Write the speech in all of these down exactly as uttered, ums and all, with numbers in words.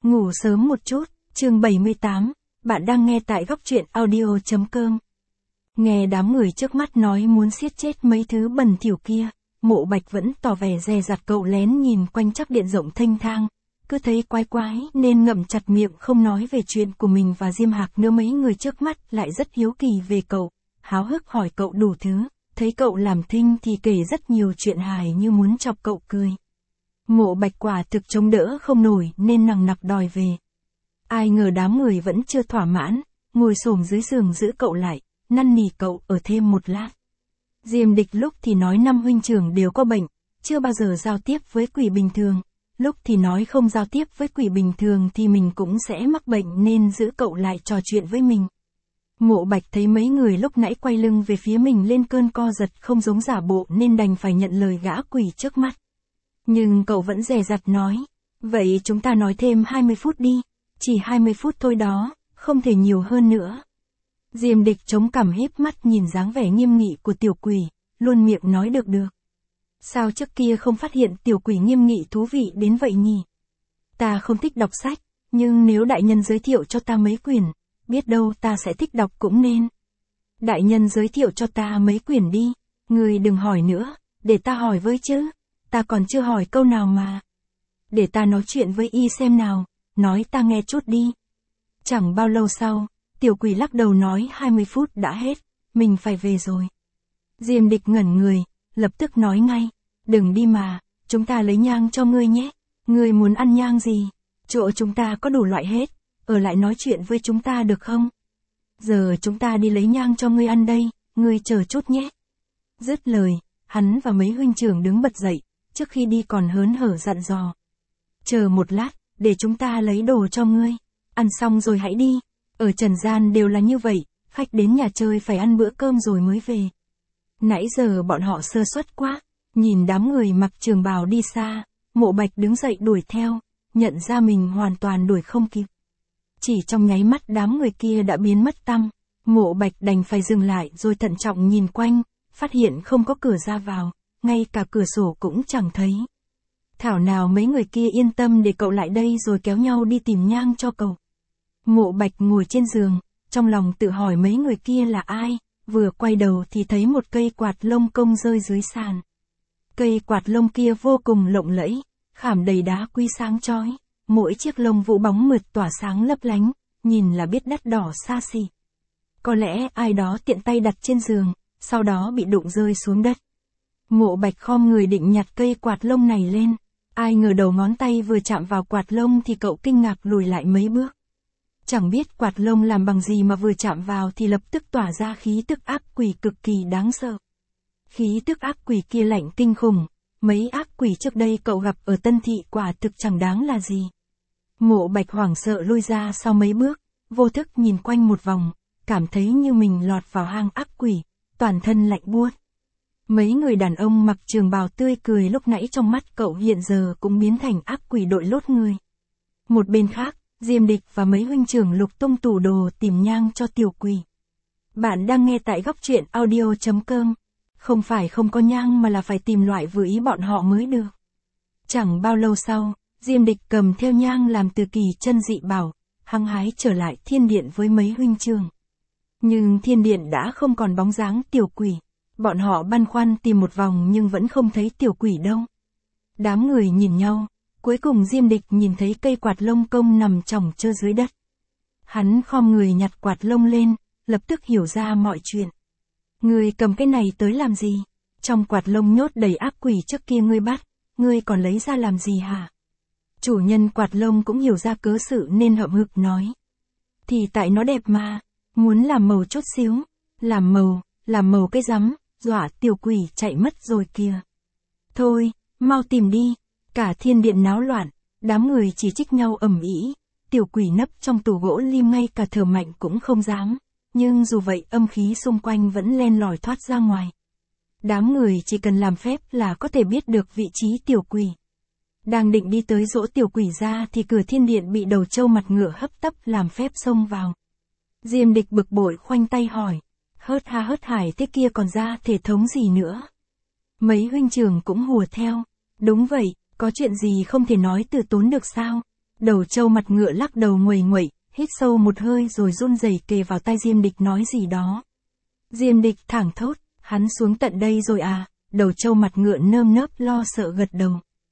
Ngủ sớm một chút, chương bảy mươi tám, bạn đang nghe tại góc truyện audio chấm com. Nghe đám người trước mắt nói muốn siết chết mấy thứ bẩn thỉu kia, Mộ Bạch vẫn tỏ vẻ dè dặt, cậu lén nhìn quanh chắc điện rộng thênh thang, cứ thấy quái quái nên ngậm chặt miệng không nói về chuyện của mình và Diêm Hạc nữa. Mấy người trước mắt lại rất hiếu kỳ về cậu, háo hức hỏi cậu đủ thứ, thấy cậu làm thinh thì kể rất nhiều chuyện hài như muốn chọc cậu cười. Mộ Bạch quả thực chống đỡ không nổi nên nằng nặc đòi về. Ai ngờ đám người vẫn chưa thỏa mãn, ngồi xổm dưới giường giữ cậu lại, năn nỉ cậu ở thêm một lát. Diêm Địch lúc thì nói năm huynh trưởng đều có bệnh, chưa bao giờ giao tiếp với quỷ bình thường, lúc thì nói không giao tiếp với quỷ bình thường thì mình cũng sẽ mắc bệnh nên giữ cậu lại trò chuyện với mình. Mộ Bạch thấy mấy người lúc nãy quay lưng về phía mình lên cơn co giật không giống giả bộ nên đành phải nhận lời gã quỷ trước mắt. Nhưng cậu vẫn dè dặt nói, vậy chúng ta nói thêm hai mươi phút đi, chỉ hai mươi phút thôi đó, không thể nhiều hơn nữa. Diêm Địch chống cằm híp mắt nhìn dáng vẻ nghiêm nghị của tiểu quỷ, luôn miệng nói được được. Sao trước kia không phát hiện tiểu quỷ nghiêm nghị thú vị đến vậy nhỉ? Ta không thích đọc sách, nhưng nếu đại nhân giới thiệu cho ta mấy quyển, biết đâu ta sẽ thích đọc cũng nên. Đại nhân giới thiệu cho ta mấy quyển đi, người đừng hỏi nữa, để ta hỏi với chứ, ta còn chưa hỏi câu nào mà. Để ta nói chuyện với y xem nào, nói ta nghe chút đi. Chẳng bao lâu sau, tiểu quỷ lắc đầu nói hai mươi phút đã hết, mình phải về rồi. Diêm Địch ngẩn người, lập tức nói ngay, đừng đi mà, chúng ta lấy nhang cho ngươi nhé, ngươi muốn ăn nhang gì, chỗ chúng ta có đủ loại hết, ở lại nói chuyện với chúng ta được không? Giờ chúng ta đi lấy nhang cho ngươi ăn đây, ngươi chờ chút nhé. Dứt lời, hắn và mấy huynh trưởng đứng bật dậy, trước khi đi còn hớn hở dặn dò. Chờ một lát, để chúng ta lấy đồ cho ngươi, ăn xong rồi hãy đi, ở trần gian đều là như vậy, khách đến nhà chơi phải ăn bữa cơm rồi mới về. Nãy giờ bọn họ sơ suất quá, nhìn đám người mặc trường bào đi xa, Mộ Bạch đứng dậy đuổi theo, nhận ra mình hoàn toàn đuổi không kịp. Chỉ trong nháy mắt đám người kia đã biến mất tăm, Mộ Bạch đành phải dừng lại rồi thận trọng nhìn quanh, phát hiện không có cửa ra vào, ngay cả cửa sổ cũng chẳng thấy. Thảo nào mấy người kia yên tâm để cậu lại đây rồi kéo nhau đi tìm nhang cho cậu. Mộ Bạch ngồi trên giường, trong lòng tự hỏi mấy người kia là ai, vừa quay đầu thì thấy một cây quạt lông công rơi dưới sàn. Cây quạt lông kia vô cùng lộng lẫy, khảm đầy đá quý sáng chói, mỗi chiếc lông vũ bóng mượt tỏa sáng lấp lánh, nhìn là biết đắt đỏ xa xỉ. Có lẽ ai đó tiện tay đặt trên giường, sau đó bị đụng rơi xuống đất. Mộ Bạch khom người định nhặt cây quạt lông này lên, ai ngờ đầu ngón tay vừa chạm vào quạt lông thì cậu kinh ngạc lùi lại mấy bước. Chẳng biết quạt lông làm bằng gì mà vừa chạm vào thì lập tức tỏa ra khí tức ác quỷ cực kỳ đáng sợ. Khí tức ác quỷ kia lạnh kinh khủng, mấy ác quỷ trước đây cậu gặp ở Tân Thị quả thực chẳng đáng là gì. Mộ Bạch hoảng sợ lui ra sau mấy bước, vô thức nhìn quanh một vòng, cảm thấy như mình lọt vào hang ác quỷ, toàn thân lạnh buốt. Mấy người đàn ông mặc trường bào tươi cười lúc nãy trong mắt cậu hiện giờ cũng biến thành ác quỷ đội lốt người. Một bên khác, Diêm Địch và mấy huynh trưởng lục tung tủ đồ tìm nhang cho tiểu quỷ. Bạn đang nghe tại góc truyện audio chấm com. Không phải không có nhang mà là phải tìm loại vừa ý bọn họ mới được. Chẳng bao lâu sau, Diêm Địch cầm theo nhang làm từ kỳ chân dị bảo, hăng hái trở lại thiên điện với mấy huynh trưởng. Nhưng thiên điện đã không còn bóng dáng tiểu quỷ. Bọn họ băn khoăn tìm một vòng nhưng vẫn không thấy tiểu quỷ đâu. Đám người nhìn nhau, cuối cùng Diêm Địch nhìn thấy cây quạt lông công nằm chồng chơ dưới đất. Hắn khom người nhặt quạt lông lên, lập tức hiểu ra mọi chuyện. Ngươi cầm cái này tới làm gì? Trong quạt lông nhốt đầy ác quỷ trước kia ngươi bắt, ngươi còn lấy ra làm gì hả? Chủ nhân quạt lông cũng hiểu ra cớ sự nên hậm hực nói. Thì tại nó đẹp mà, muốn làm màu chút xíu, làm màu, làm màu cái rắm, dọa tiểu quỷ chạy mất rồi kìa. Thôi, mau tìm đi, cả thiên điện náo loạn, đám người chỉ trích nhau ầm ĩ, tiểu quỷ nấp trong tủ gỗ lim ngay cả thở mạnh cũng không dám. Nhưng dù vậy âm khí xung quanh vẫn len lỏi thoát ra ngoài. Đám người chỉ cần làm phép là có thể biết được vị trí tiểu quỷ. Đang định đi tới dỗ tiểu quỷ ra thì cửa thiên điện bị đầu trâu mặt ngựa hấp tấp làm phép xông vào. Diêm Địch bực bội khoanh tay hỏi, hớt ha hớt hải thế kia còn ra thể thống gì nữa? Mấy huynh trưởng cũng hùa theo, đúng vậy, có chuyện gì không thể nói từ tốn được sao? Đầu trâu mặt ngựa lắc đầu nguầy nguậy, hít sâu một hơi rồi run rẩy kề vào tai Diêm Địch nói gì đó. Diêm Địch thảng thốt, hắn xuống tận đây rồi à? Đầu trâu mặt ngựa nơm nớp lo sợ gật đầu.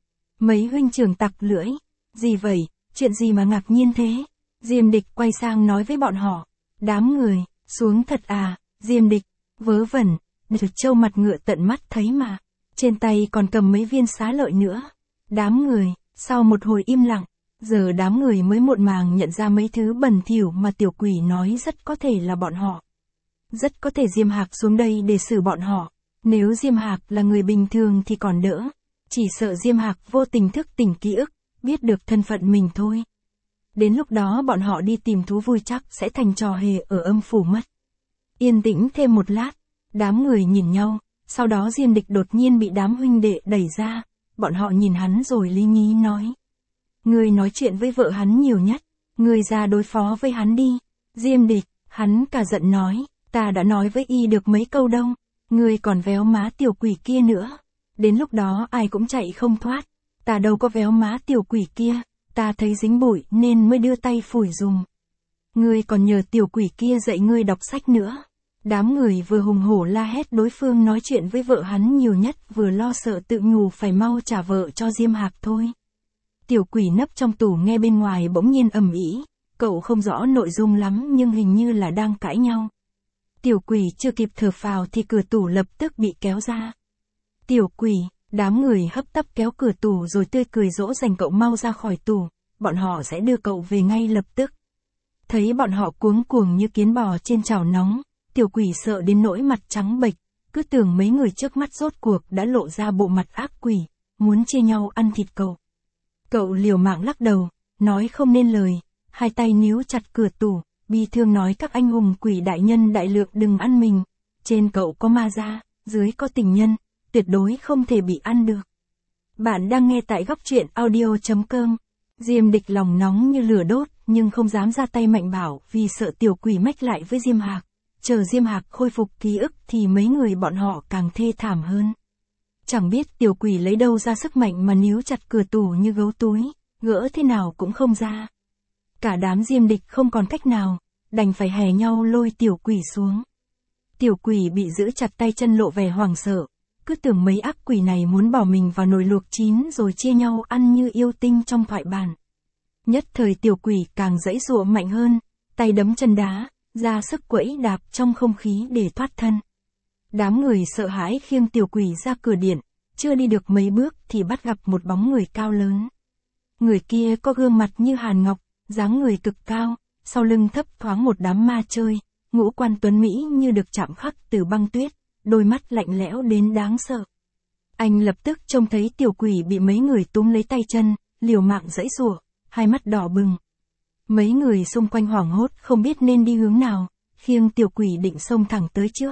Mấy huynh trưởng tặc lưỡi, gì vậy, chuyện gì mà ngạc nhiên thế? Diêm Địch quay sang nói với bọn họ, đám người, xuống thật à? Diêm Địch, vớ vẩn, đầu trâu mặt ngựa tận mắt thấy mà, trên tay còn cầm mấy viên xá lợi nữa. Đám người, sau một hồi im lặng, giờ đám người mới muộn màng nhận ra mấy thứ bẩn thỉu mà tiểu quỷ nói rất có thể là bọn họ. Rất có thể Diêm Hạc xuống đây để xử bọn họ. Nếu Diêm Hạc là người bình thường thì còn đỡ. Chỉ sợ Diêm Hạc vô tình thức tỉnh ký ức, biết được thân phận mình thôi. Đến lúc đó bọn họ đi tìm thú vui chắc sẽ thành trò hề ở âm phủ mất. Yên tĩnh thêm một lát, đám người nhìn nhau, sau đó Diêm Địch đột nhiên bị đám huynh đệ đẩy ra. Bọn họ nhìn hắn rồi lý nhí nói. Ngươi nói chuyện với vợ hắn nhiều nhất, ngươi ra đối phó với hắn đi. Diêm Địch, hắn cả giận nói, ta đã nói với y được mấy câu đâu, ngươi còn véo má tiểu quỷ kia nữa. Đến lúc đó ai cũng chạy không thoát, ta đâu có véo má tiểu quỷ kia, ta thấy dính bụi nên mới đưa tay phủi dùm. Ngươi còn nhờ tiểu quỷ kia dạy ngươi đọc sách nữa. Đám người vừa hùng hổ la hét đối phương nói chuyện với vợ hắn nhiều nhất, vừa lo sợ tự nhủ phải mau trả vợ cho Diêm Hạc thôi. Tiểu quỷ nấp trong tủ nghe bên ngoài bỗng nhiên ầm ĩ, cậu không rõ nội dung lắm nhưng hình như là đang cãi nhau. Tiểu quỷ chưa kịp thở phào thì cửa tủ lập tức bị kéo ra. Tiểu quỷ, đám người hấp tấp kéo cửa tủ rồi tươi cười dỗ dành cậu mau ra khỏi tủ, bọn họ sẽ đưa cậu về ngay lập tức. Thấy bọn họ cuống cuồng như kiến bò trên chảo nóng, tiểu quỷ sợ đến nỗi mặt trắng bệch, cứ tưởng mấy người trước mắt rốt cuộc đã lộ ra bộ mặt ác quỷ, muốn chia nhau ăn thịt cậu. Cậu liều mạng lắc đầu, nói không nên lời, hai tay níu chặt cửa tủ, bi thương nói các anh hùng quỷ đại nhân đại lượng đừng ăn mình, trên cậu có ma da, dưới có tình nhân, tuyệt đối không thể bị ăn được. Bạn đang nghe tại góc truyện audio chấm com. Diêm Địch lòng nóng như lửa đốt nhưng không dám ra tay mạnh bảo vì sợ tiểu quỷ mách lại với Diêm Hạc. Chờ Diêm Hạc khôi phục ký ức thì mấy người bọn họ càng thê thảm hơn. Chẳng biết tiểu quỷ lấy đâu ra sức mạnh mà níu chặt cửa tủ như gấu túi, gỡ thế nào cũng không ra. Cả đám Diêm Địch không còn cách nào, đành phải hè nhau lôi tiểu quỷ xuống. Tiểu quỷ bị giữ chặt tay chân lộ vẻ hoảng sợ, cứ tưởng mấy ác quỷ này muốn bỏ mình vào nồi luộc chín rồi chia nhau ăn như yêu tinh trong thoại bản. Nhất thời tiểu quỷ càng giãy giụa mạnh hơn, tay đấm chân đá, ra sức quẫy đạp trong không khí để thoát thân. Đám người sợ hãi khiêng tiểu quỷ ra cửa điện, chưa đi được mấy bước thì bắt gặp một bóng người cao lớn. Người kia có gương mặt như hàn ngọc, dáng người cực cao, sau lưng thấp thoáng một đám ma chơi, ngũ quan tuấn mỹ như được chạm khắc từ băng tuyết, đôi mắt lạnh lẽo đến đáng sợ. Anh lập tức trông thấy tiểu quỷ bị mấy người túm lấy tay chân, liều mạng giãy giụa, hai mắt đỏ bừng. Mấy người xung quanh hoảng hốt không biết nên đi hướng nào, khiêng tiểu quỷ định xông thẳng tới trước.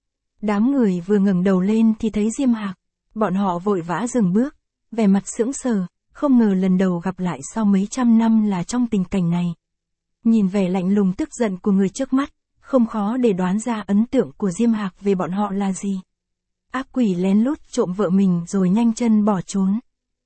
Đám người vừa ngẩng đầu lên thì thấy Diêm Hạc, bọn họ vội vã dừng bước, vẻ mặt sững sờ, không ngờ lần đầu gặp lại sau mấy trăm năm là trong tình cảnh này. Nhìn vẻ lạnh lùng tức giận của người trước mắt, không khó để đoán ra ấn tượng của Diêm Hạc về bọn họ là gì. Ác quỷ lén lút trộm vợ mình rồi nhanh chân bỏ trốn.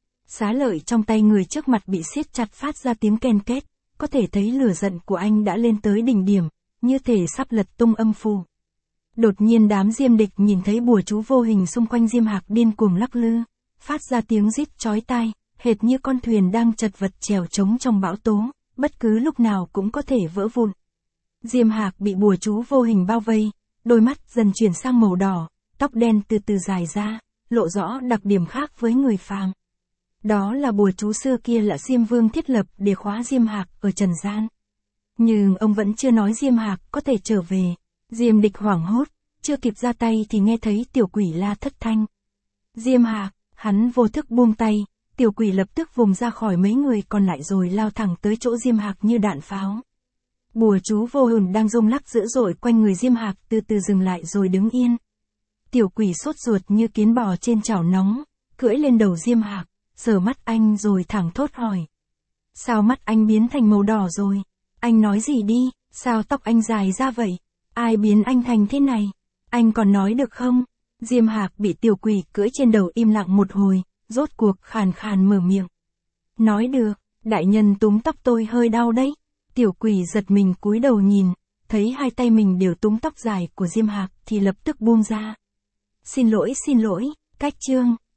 Xá lợi trong tay người trước mặt bị siết chặt phát ra tiếng ken két, có thể thấy lửa giận của anh đã lên tới đỉnh điểm, như thể sắp lật tung âm phủ. Đột nhiên đám Diêm Địch nhìn thấy bùa chú vô hình xung quanh Diêm Hạc điên cuồng lắc lư, phát ra tiếng rít chói tai, hệt như con thuyền đang chật vật trèo trống trong bão tố, bất cứ lúc nào cũng có thể vỡ vụn. Diêm Hạc bị bùa chú vô hình bao vây, đôi mắt dần chuyển sang màu đỏ, tóc đen từ từ dài ra, lộ rõ đặc điểm khác với người phàm. Đó là bùa chú xưa kia là Diêm Vương thiết lập để khóa Diêm Hạc ở trần gian. Nhưng ông vẫn chưa nói Diêm Hạc có thể trở về. Diêm Địch hoảng hốt, chưa kịp ra tay thì nghe thấy tiểu quỷ la thất thanh. Diêm Hạc, hắn vô thức buông tay, tiểu quỷ lập tức vùng ra khỏi mấy người còn lại rồi lao thẳng tới chỗ Diêm Hạc như đạn pháo. Bùa chú vô hình đang rung lắc dữ dội quanh người Diêm Hạc từ từ dừng lại rồi đứng yên. Tiểu quỷ sốt ruột như kiến bò trên chảo nóng, cưỡi lên đầu Diêm Hạc, sờ mắt anh rồi thẳng thốt hỏi. Sao mắt anh biến thành màu đỏ rồi? Anh nói gì đi, sao tóc anh dài ra vậy? Ai biến anh thành thế này? Anh còn nói được không? Diêm Hạc bị tiểu quỷ cưỡi trên đầu im lặng một hồi, rốt cuộc khàn khàn mở miệng. Nói được, Đại nhân túm tóc tôi hơi đau đấy. Tiểu quỷ giật mình cúi đầu nhìn, thấy hai tay mình đều túm tóc dài của Diêm Hạc thì lập tức buông ra. Xin lỗi xin lỗi, cách chương.